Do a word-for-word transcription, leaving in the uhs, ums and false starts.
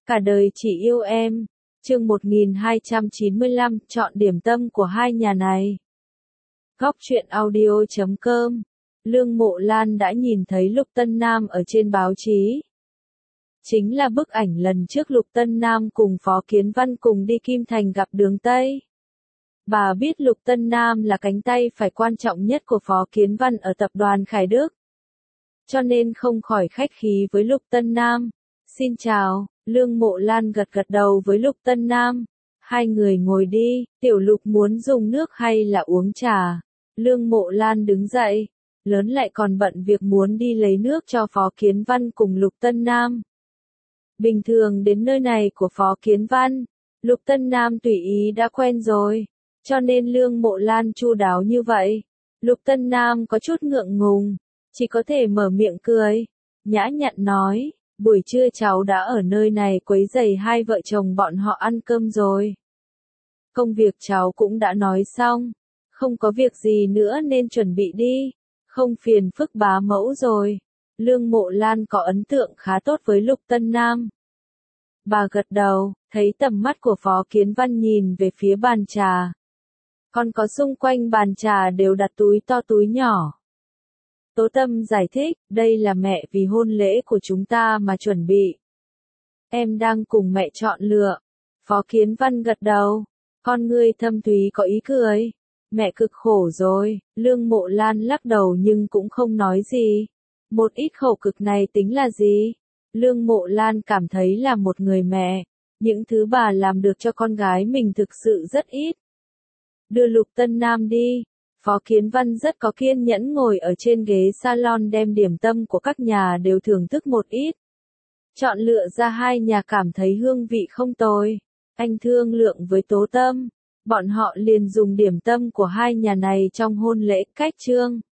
Cả đời chỉ yêu em. Chương một nghìn hai trăm chín mươi lăm, chọn điểm tâm của hai nhà này. Góc truyện audio chấm com. Lương Mộ Lan đã nhìn thấy Lục Tân Nam ở trên báo chí. Chính là bức ảnh lần trước Lục Tân Nam cùng Phó Kiến Văn cùng đi Kim Thành gặp Đường Tây. Bà biết Lục Tân Nam là cánh tay phải quan trọng nhất của Phó Kiến Văn ở tập đoàn Khải Đức. Cho nên không khỏi khách khí với Lục Tân Nam. Xin chào, Lương Mộ Lan gật gật đầu với Lục Tân Nam. Hai người ngồi đi, Tiểu Lục muốn dùng nước hay là uống trà? Lương Mộ Lan đứng dậy, lớn lại còn bận việc muốn đi lấy nước cho Phó Kiến Văn cùng Lục Tân Nam. Bình thường đến nơi này của Phó Kiến Văn, Lục Tân Nam tùy ý đã quen rồi, cho nên Lương Mộ Lan chu đáo như vậy. Lục Tân Nam có chút ngượng ngùng, chỉ có thể mở miệng cười, nhã nhặn nói, buổi trưa cháu đã ở nơi này quấy rầy hai vợ chồng bọn họ ăn cơm rồi. Công việc cháu cũng đã nói xong, không có việc gì nữa nên chuẩn bị đi, không phiền phức bá mẫu rồi. Lương Mộ Lan có ấn tượng khá tốt với Lục Tân Nam. Bà gật đầu, thấy tầm mắt của Phó Kiến Văn nhìn về phía bàn trà. Còn có xung quanh bàn trà đều đặt túi to túi nhỏ. Tố Tâm giải thích, đây là mẹ vì hôn lễ của chúng ta mà chuẩn bị. Em đang cùng mẹ chọn lựa. Phó Kiến Văn gật đầu, con ngươi thâm thúy có ý cười. Mẹ cực khổ rồi. Lương Mộ Lan lắc đầu nhưng cũng không nói gì. Một ít khổ cực này tính là gì? Lương Mộ Lan cảm thấy là một người mẹ, những thứ bà làm được cho con gái mình thực sự rất ít. Đưa Lục Tân Nam đi. Phó Kiến Văn rất có kiên nhẫn ngồi ở trên ghế salon đem điểm tâm của các nhà đều thưởng thức một ít. Chọn lựa ra hai nhà cảm thấy hương vị không tồi. Anh thương lượng với Tố Tâm. Bọn họ liền dùng điểm tâm của hai nhà này trong hôn lễ cách trương.